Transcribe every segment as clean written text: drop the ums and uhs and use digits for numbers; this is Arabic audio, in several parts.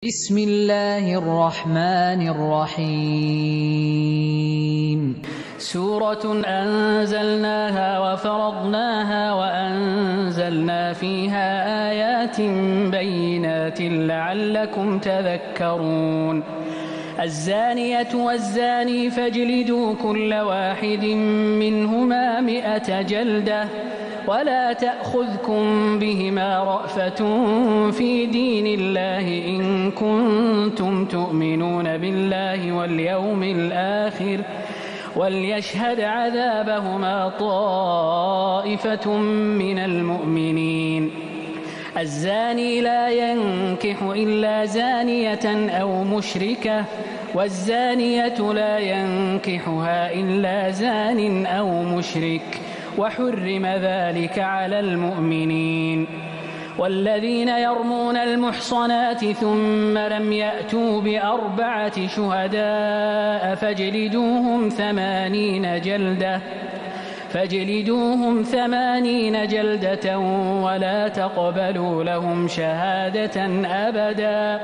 بسم الله الرحمن الرحيم سورة أنزلناها وفرضناها وأنزلنا فيها آيات بينات لعلكم تذكرون الزانية والزاني فاجلدوا كل واحد منهما 100 جلدة ولا تأخذكم بهما رأفة في دين الله إن كنتم تؤمنون بالله واليوم الآخر وليشهد عذابهما طائفة من المؤمنين الزاني لا ينكح إلا زانية أو مشركة والزانية لا ينكحها إلا زان أو مشرك وحرم ذلك على المؤمنين والذين يرمون المحصنات ثم لم يأتوا ب4 شهداء فاجلدوهم 80 جلدة ولا تقبلوا لهم شهادة أبدا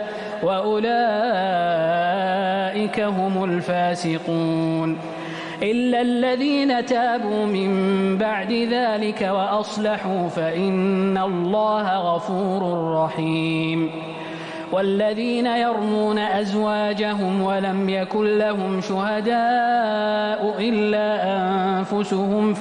وأولئك هم الفاسقون إلا الذين تابوا من بعد ذلك وأصلحوا فإن الله غفور رحيم والذين يرمون أزواجهم ولم يكن لهم شهداء إلا أنفسهم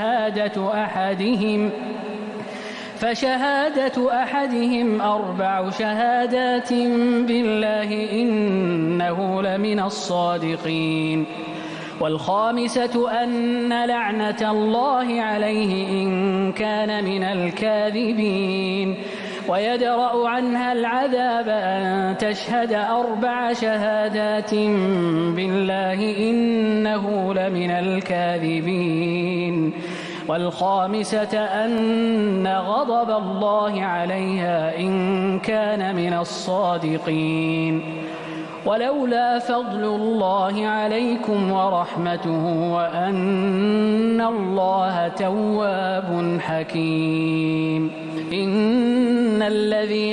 فشهادة أحدهم 4 شهادات بالله إنه لمن الصادقين والخامسة أن لعنة الله عليه إن كان من الكاذبين ويدرأ عنها العذاب أن تشهد 4 شهادات بالله إنه لمن الكاذبين والخامسة أن غضب الله عليها إن كان من الصادقين ولولا فضل الله عليكم ورحمته وأن الله تواب حكيم إن الذين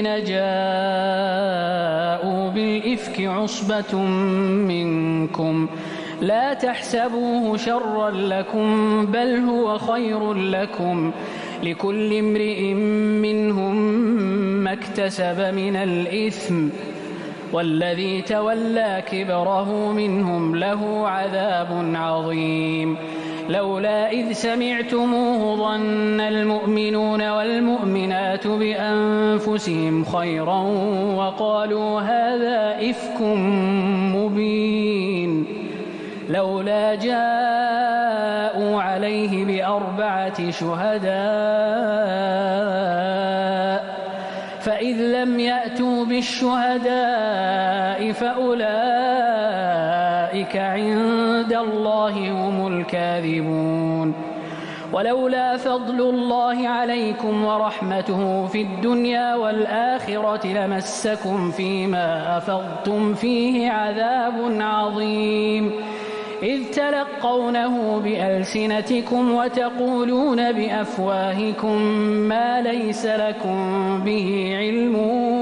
جاءوا بالإفك عصبة منكم لا تحسبوه شرا لكم بل هو خير لكم لكل امرئ منهم ما اكتسب من الإثم والذي تولى كبره منهم له عذاب عظيم لولا إذ سمعتموه ظن المؤمنون والمؤمنات بأنفسهم خيرا وقالوا هذا إفك مبين لولا جاءوا عليه ب4 شهداء فإذ لم يأتوا بالشهداء فأولئك عند الله هم الكاذبون ولولا فضل الله عليكم ورحمته في الدنيا والآخرة لمسكم فيما أفضتم فيه عذاب عظيم إذ تلقونه بألسنتكم وتقولون بأفواهكم ما ليس لكم به علم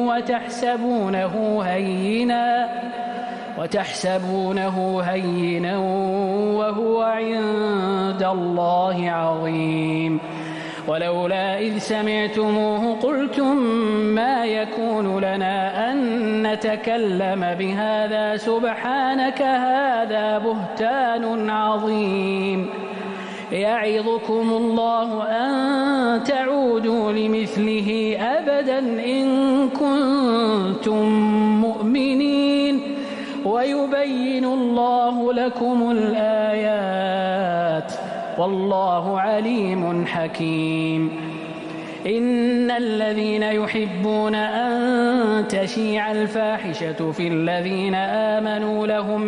وتحسبونه هينا وهو عند الله عظيم ولولا إذ سمعتموه قلتم ما يكون لنا أن نتكلم بهذا سبحانك هذا بهتان عظيم يعظكم الله أن تعودوا لمثله أبدا إن كنتم مؤمنين ويبين الله لكم الآيات والله عليم حكيم إن الذين يحبون أن تشيع الفاحشة في الذين آمنوا لهم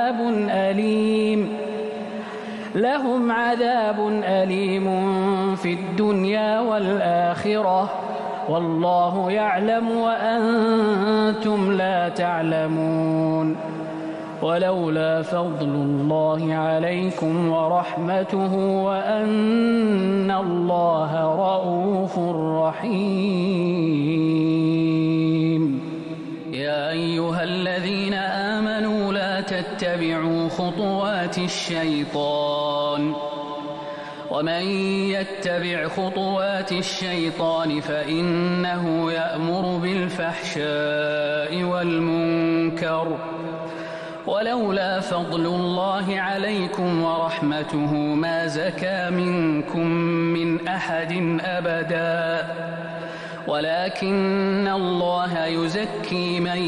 عذاب أليم في الدنيا والآخرة والله يعلم وأنتم لا تعلمون ولولا فضل الله عليكم ورحمته وأن الله رؤوف رحيم يا أيها الذين آمنوا لا تتبعوا خطوات الشيطان ومن يتبع خطوات الشيطان فإنه يأمر بالفحشاء والمنكر ولولا فضل الله عليكم ورحمته ما زكى منكم من أحد أبدا ولكن الله يزكي من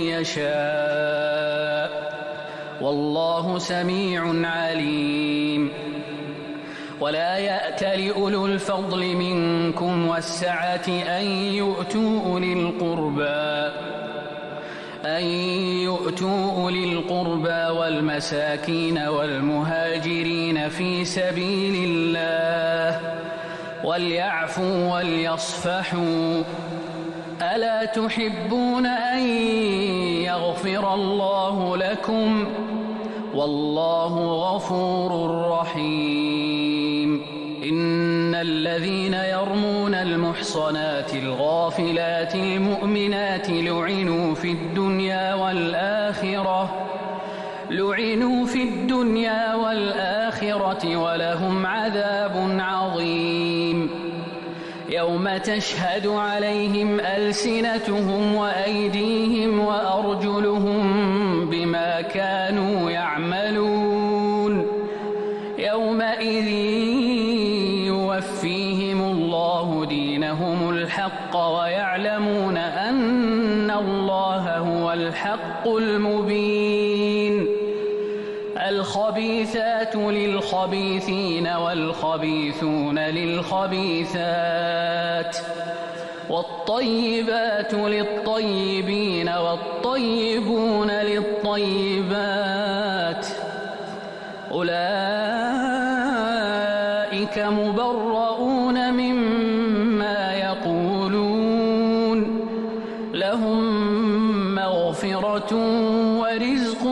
يشاء والله سميع عليم ولا يأت لأولو الفضل منكم والسعة أن يؤتوا أولي القربى والمساكين والمهاجرين في سبيل الله وليعفوا وليصفحوا ألا تحبون أن يغفر الله لكم والله غفور رحيم إن الذين يرمون المحصنات الغافلات المؤمنات لعنوا في الدنيا والآخرة ولهم عذاب عظيم يوم تشهد عليهم ألسنتهم وأيديهم وأرجلهم بما كانوا يعملون يومئذ يوفيهم الله دينهم الحق ويعلمون أن الله هو الحق المبين الخبيثات للخبيثين والخبيثون للخبيثات والطيبات للطيبين والطيبون للطيبات أولئك مبرؤون مما يقولون لهم مغفرة ورزق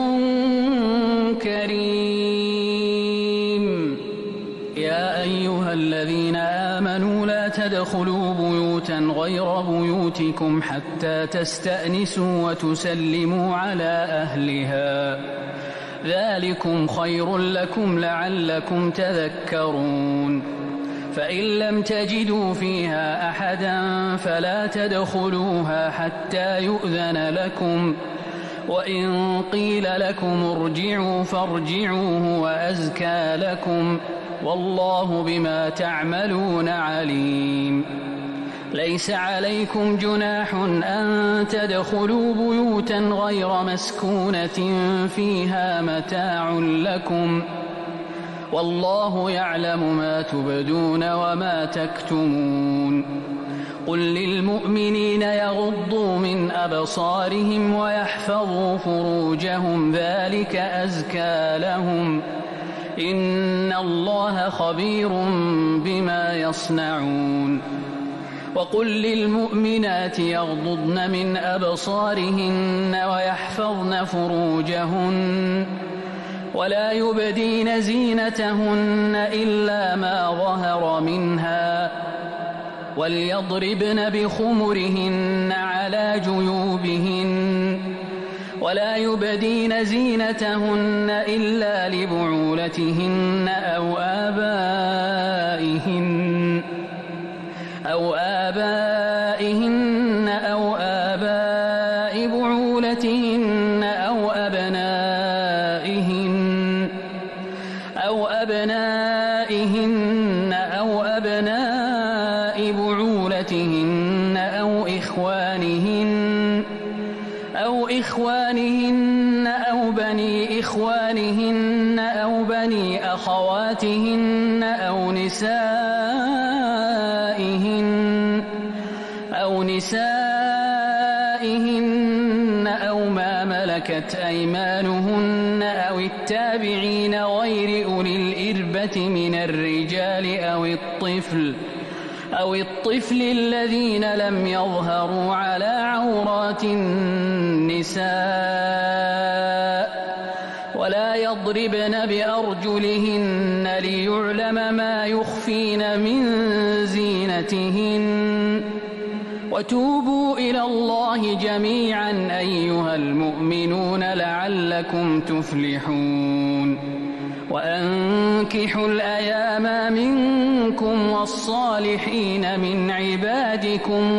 كريم يا أيها الذين آمنوا لا تدخلوا بيوتا غير بيوتكم حتى تستأنسوا وتسلموا على أهلها ذلكم خير لكم لعلكم تذكرون فإن لم تجدوا فيها أحدا فلا تدخلوها حتى يؤذن لكم وإن قيل لكم ارجعوا فارجعوا هو أزكى لكم والله بما تعملون عليم ليس عليكم جناح أن تدخلوا بيوتا غير مسكونة فيها متاع لكم والله يعلم ما تبدون وما تكتمون قل للمؤمنين يغضوا من أبصارهم ويحفظوا فروجهم ذلك أزكى لهم إن الله خبير بما يصنعون وقل للمؤمنات يغضضن من أبصارهن ويحفظن فروجهن ولا يبدين زينتهن إلا ما ظهر منها وليضربن بخمرهن على جيوبهن ولا يبدين زينتهن إلا لبعولتهن أو آبائهن أو آباء بعولتهن أو أبنائهن أو أبناء بعولتهن أو إخوانهن أو بني إخوانهن أو بني أخواتهن أو نسائهن أو ما ملكت أيمانهن أو التابعين غير أولي الإربة من الرجال أو الطفل الذين لم يظهروا على عورات النساء ولا يضربن بأرجلهن ليعلم ما يخفين من زينتهن وتوبوا إلى الله جميعا أيها المؤمنون لعلكم تفلحون وأنكحوا الأيام منكم والصالحين من عبادكم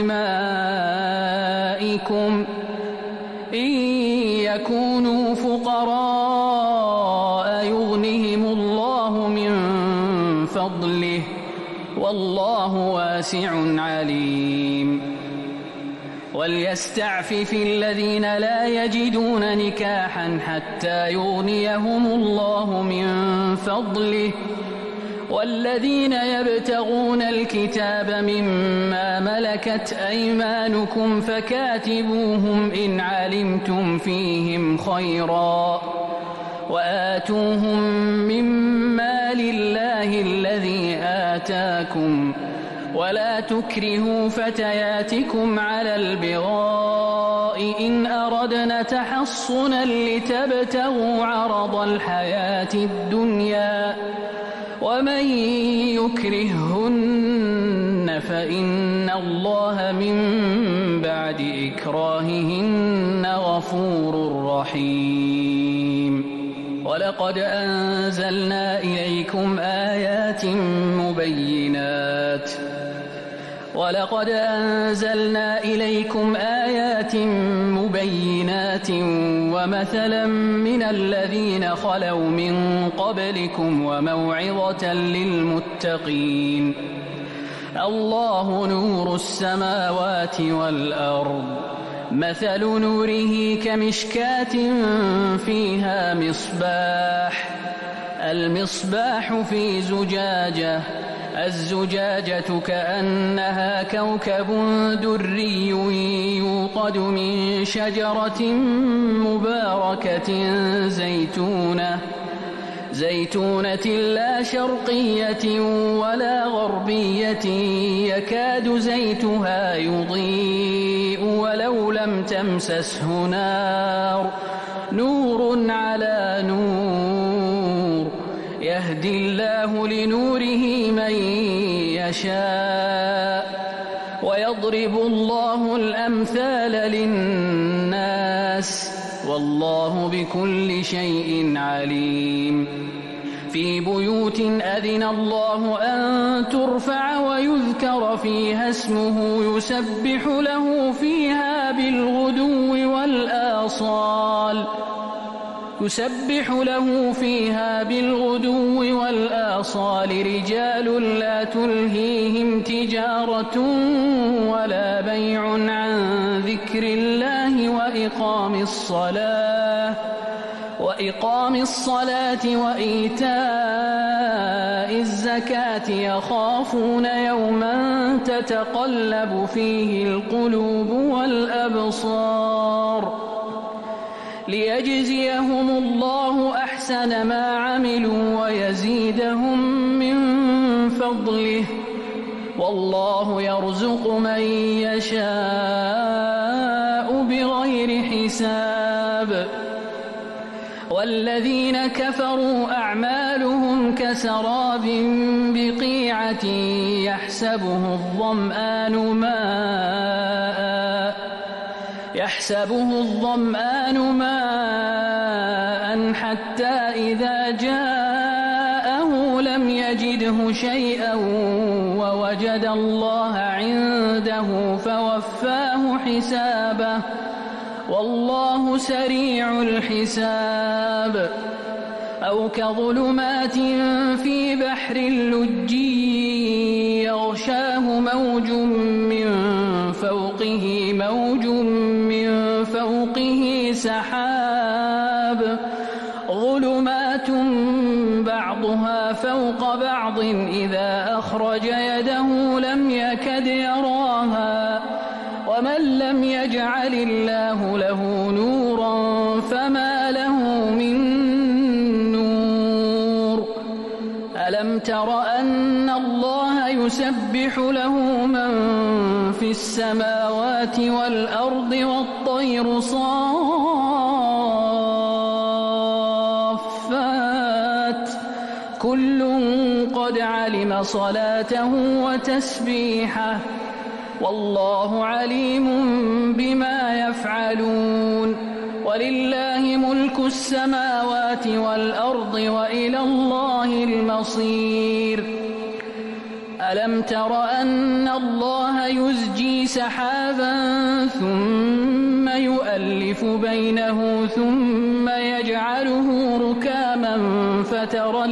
وإمائكم إن يكونوا فقراء يغنهم الله من فضله والله واسع عليم وليستعفف الذين لا يجدون نكاحا حتى يغنيهم الله من فضله والذين يبتغون الكتاب مما ملكت أيمانكم فكاتبوهم إن علمتم فيهم خيرا وآتوهم مما لله الذي آتاكم ولا تكرهوا فتياتكم على البغاء إن أردنا تحصنا لتبتغوا عرض الحياة الدنيا ومن يكرههن فإن الله من بعد إكراههن غفور رحيم ولقد أنزلنا إليكم آيات مبينات ومثلا من الذين خلوا من قبلكم وموعظة للمتقين الله نور السماوات والأرض مثل نوره كمشكاة فيها مصباح المصباح في زجاجة الزجاجة كأنها كوكب دري يوقد من شجرة مباركة زيتونة لا شرقية ولا غربية يكاد زيتها يضيء ولو لم تمسسه نار نور على نور يهدي الله لنوره من يشاء ويضرب الله الأمثال للناس والله بكل شيء عليم في بيوت أذن الله أن ترفع ويذكر فيها اسمه يسبح له فيها بالغدو والآصال رجال لا تلهيهم تجارة ولا بيع عن ذكر الله وإقام الصلاة وإيتاء الزكاة يخافون يوما تتقلب فيه القلوب والأبصار ليجزيهم الله أحسن ما عملوا ويزيدهم من فضله والله يرزق من يشاء بغير حساب والذين كفروا أعمالهم كسراب بقيعة يحسبه الظمآن ماء حتى إذا جاءه لم يجده شيئا ووجد الله عنده فوفاه حسابه والله سريع الحساب أو كظلمات في بحر لجي يغشاه موج من فوقه سحاب ظلمات بعضها فوق بعض إذا أخرج يده لم يكد يراها ومن لم يجعل الله له نورا فما له من نور ألم تر أن الله يسبح له من في السماوات والأرض والطير صافات كل قد علم صلاته وتسبيحه والله عليم بما يفعلون ولله ملك السماوات والأرض وإلى الله المصير ألم تر أن الله يزجي سحابا ثم يؤلف بينه ثم يجعله ركاما فترى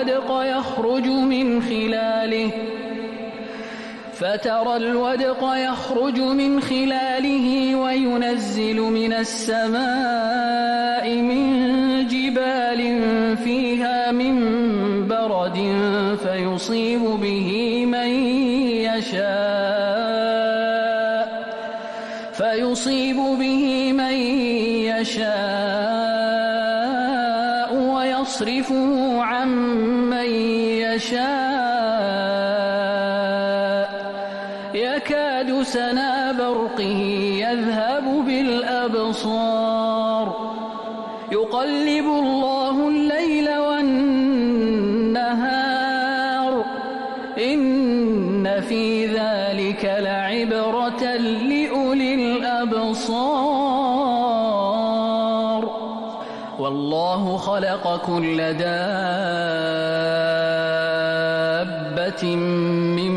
الودق يخرج من خلاله وينزل من السماء من جبال فيها من برد فيصيب به من يشاء ويصرفه عن من يشاء يكاد سنا برقه يذهب بالأبصار يقلب الله الليل والنهار إن في ذلك لعبرة لأولي الأبصار والله خلق كل دابة من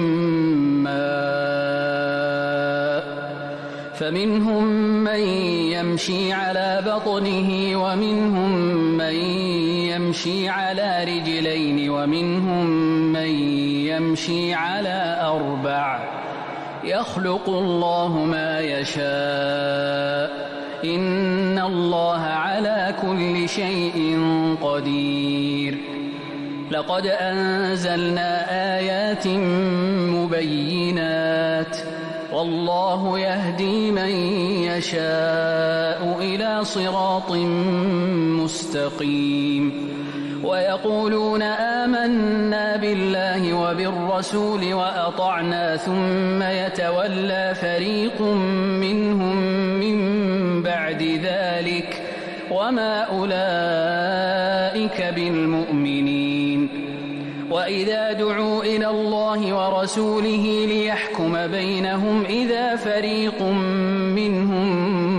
ماء فمنهم من يمشي على بطنه ومنهم من يمشي على رجلين ومنهم من يمشي على أربع يخلق الله ما يشاء إن الله على كل شيء قدير لقد أنزلنا آيات مبينات والله يهدي من يشاء إلى صراط مستقيم ويقولون آمنا بالله وبالرسول وأطعنا ثم يتولى فريق منهم من بعد ذلك وما أولئك بالمؤمنين وإذا دعوا إلى الله ورسوله ليحكم بينهم إذا فريق منهم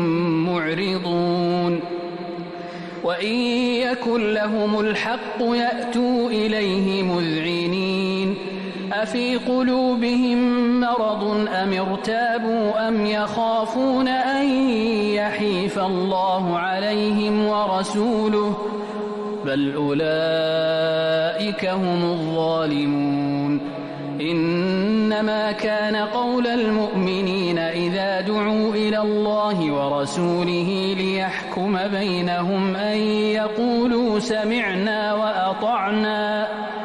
معرضون وإن يكن لهم الحق يأتوا إليه مذعنين أفي قلوبهم مرض أم ارتابوا أم يخافون أن يحيف الله عليهم ورسوله بل أولئك هم الظالمون إنما كان قول المؤمنين إذا دعوا إلى الله ورسوله ليحكم بينهم أن يقولوا سمعنا وأطعنا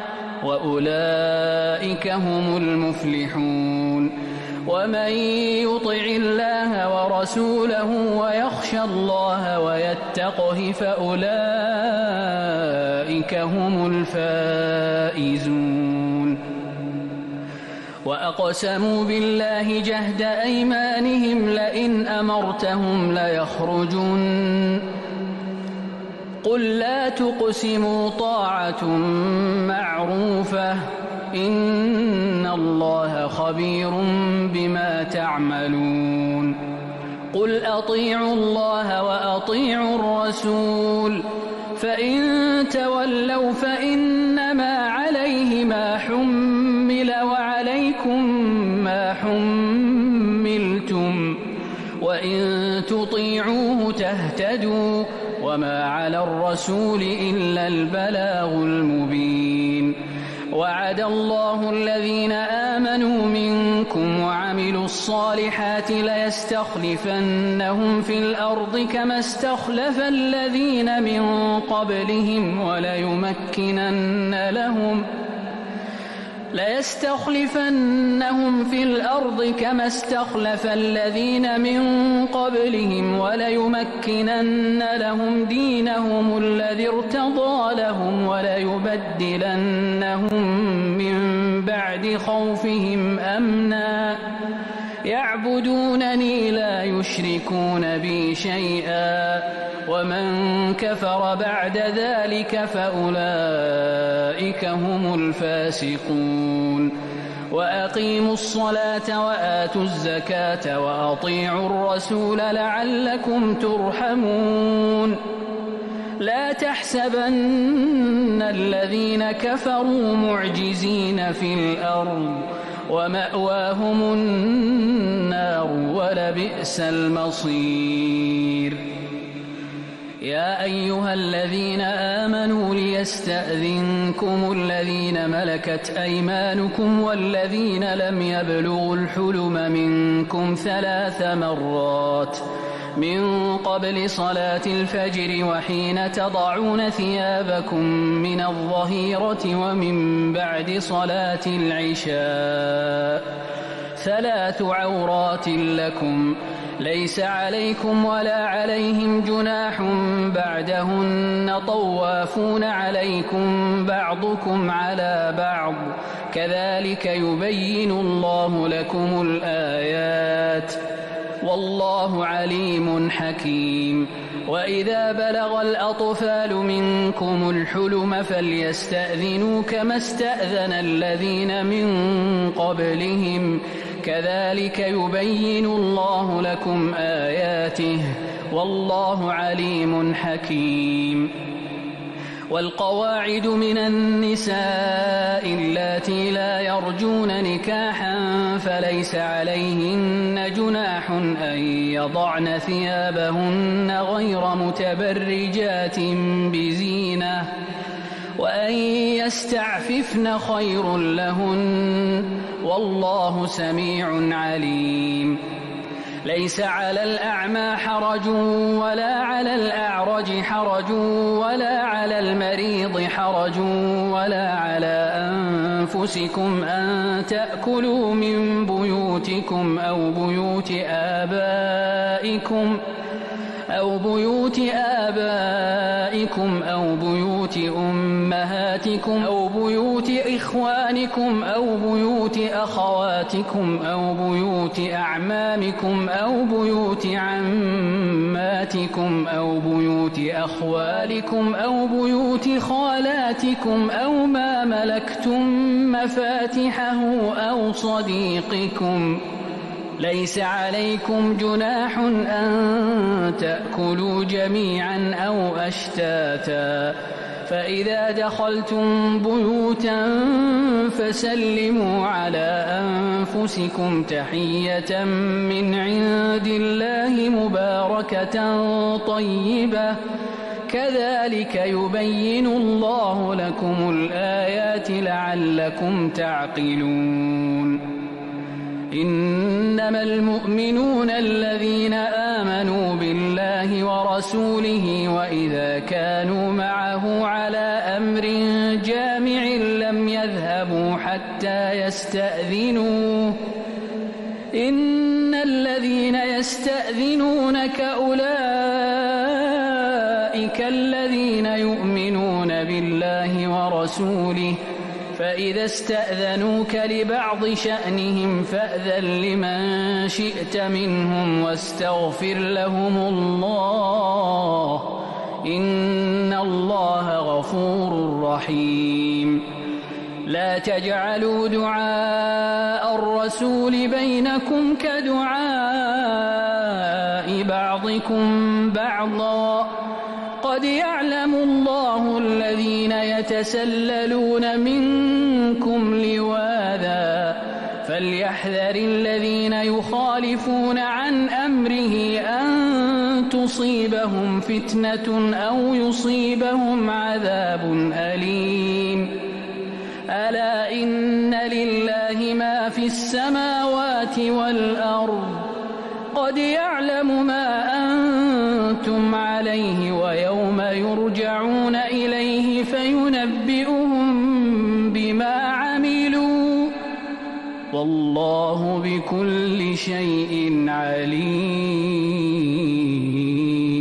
وأولئك هم المفلحون ومن يطع الله ورسوله ويخشى الله ويتقه فأولئك هم الفائزون وأقسموا بالله جهد أيمانهم لئن أمرتهم ليخرجن قل لا تقسموا طاعة معروفة إن الله خبير بما تعملون قل أطيعوا الله وأطيعوا الرسول فإن تولوا فإنما عليه ما حمل وعليكم ما حملتم وإن تطيعوه تهتدوا وما على الرسول إلا البلاغ المبين وعد الله الذين آمنوا منكم وعملوا الصالحات ليستخلفنهم في الأرض كما استخلف الذين من قبلهم وليمكنن لهم دينهم الذي ارتضى لهم وليبدلنهم من بعد خوفهم أمنا يعبدونني لا يشركون بي شيئا ومن كفر بعد ذلك فأولئك هم الفاسقون وأقيموا الصلاة وآتوا الزكاة وأطيعوا الرسول لعلكم ترحمون لا تحسبن الذين كفروا معجزين في الأرض ومأواهم النار ولبئس المصير يا أيها الذين آمنوا ليستأذنكم الذين ملكت أيمانكم والذين لم يبلغوا الحلم منكم 3 مرات من قبل صلاة الفجر وحين تضعون ثيابكم من الظهيرة ومن بعد صلاة العشاء 3 عورات لكم ليس عليكم ولا عليهم جناح بعدهن طوافون عليكم بعضكم على بعض كذلك يبين الله لكم الآيات والله عليم حكيم وإذا بلغ الأطفال منكم الحلم فليستأذنوا كما استأذن الذين من قبلهم كذلك يبين الله لكم آياته والله عليم حكيم والقواعد من النساء اللاتي لا يرجون نكاحا فليس عليهن جناح أن يضعن ثيابهن غير متبرجات بزينة وأن يستعففن خير لهن والله سميع عليم ليس على الأعمى حرج ولا على الأعرج حرج ولا على المريض حرج ولا على أنفسكم أن تأكلوا من بيوتكم أو بيوت آبائكم أو بيوت أمهاتكم أو بيوت إخوانكم أو بيوت أخواتكم أو بيوت أعمامكم أو بيوت عماتكم أو بيوت أخوالكم أو بيوت خالاتكم أو ما ملكتم مفاتحه أو صديقكم ليس عليكم جناح أن تأكلوا جميعا أو أشتاتا فإذا دخلتم بيوتا فسلموا على أنفسكم تحية من عند الله مباركة طيبة كذلك يبين الله لكم الآيات لعلكم تعقلون إنما المؤمنون الذين آمنوا بالله ورسوله وإذا كانوا معه على أمر جامع لم يذهبوا حتى يستأذنوه إن الذين يستأذنونك أولئك الذين يؤمنون بالله ورسوله فإذا استأذنوك لبعض شأنهم فأذن لمن شئت منهم واستغفر لهم الله إن الله غفور رحيم لا تجعلوا دعاء الرسول بينكم كدعاء بعضكم بعضا قد يعلم الله الذين يتسللون منكم لواذا فليحذر الذين يخالفون عن أمره أن تصيبهم فتنة أو يصيبهم عذاب أليم ألا إن لله ما في السماوات والأرض قد يعلم ما أنتم عليه ويوم يرجعون إليه فينبئهم بما عملوا والله بكل شيء عليم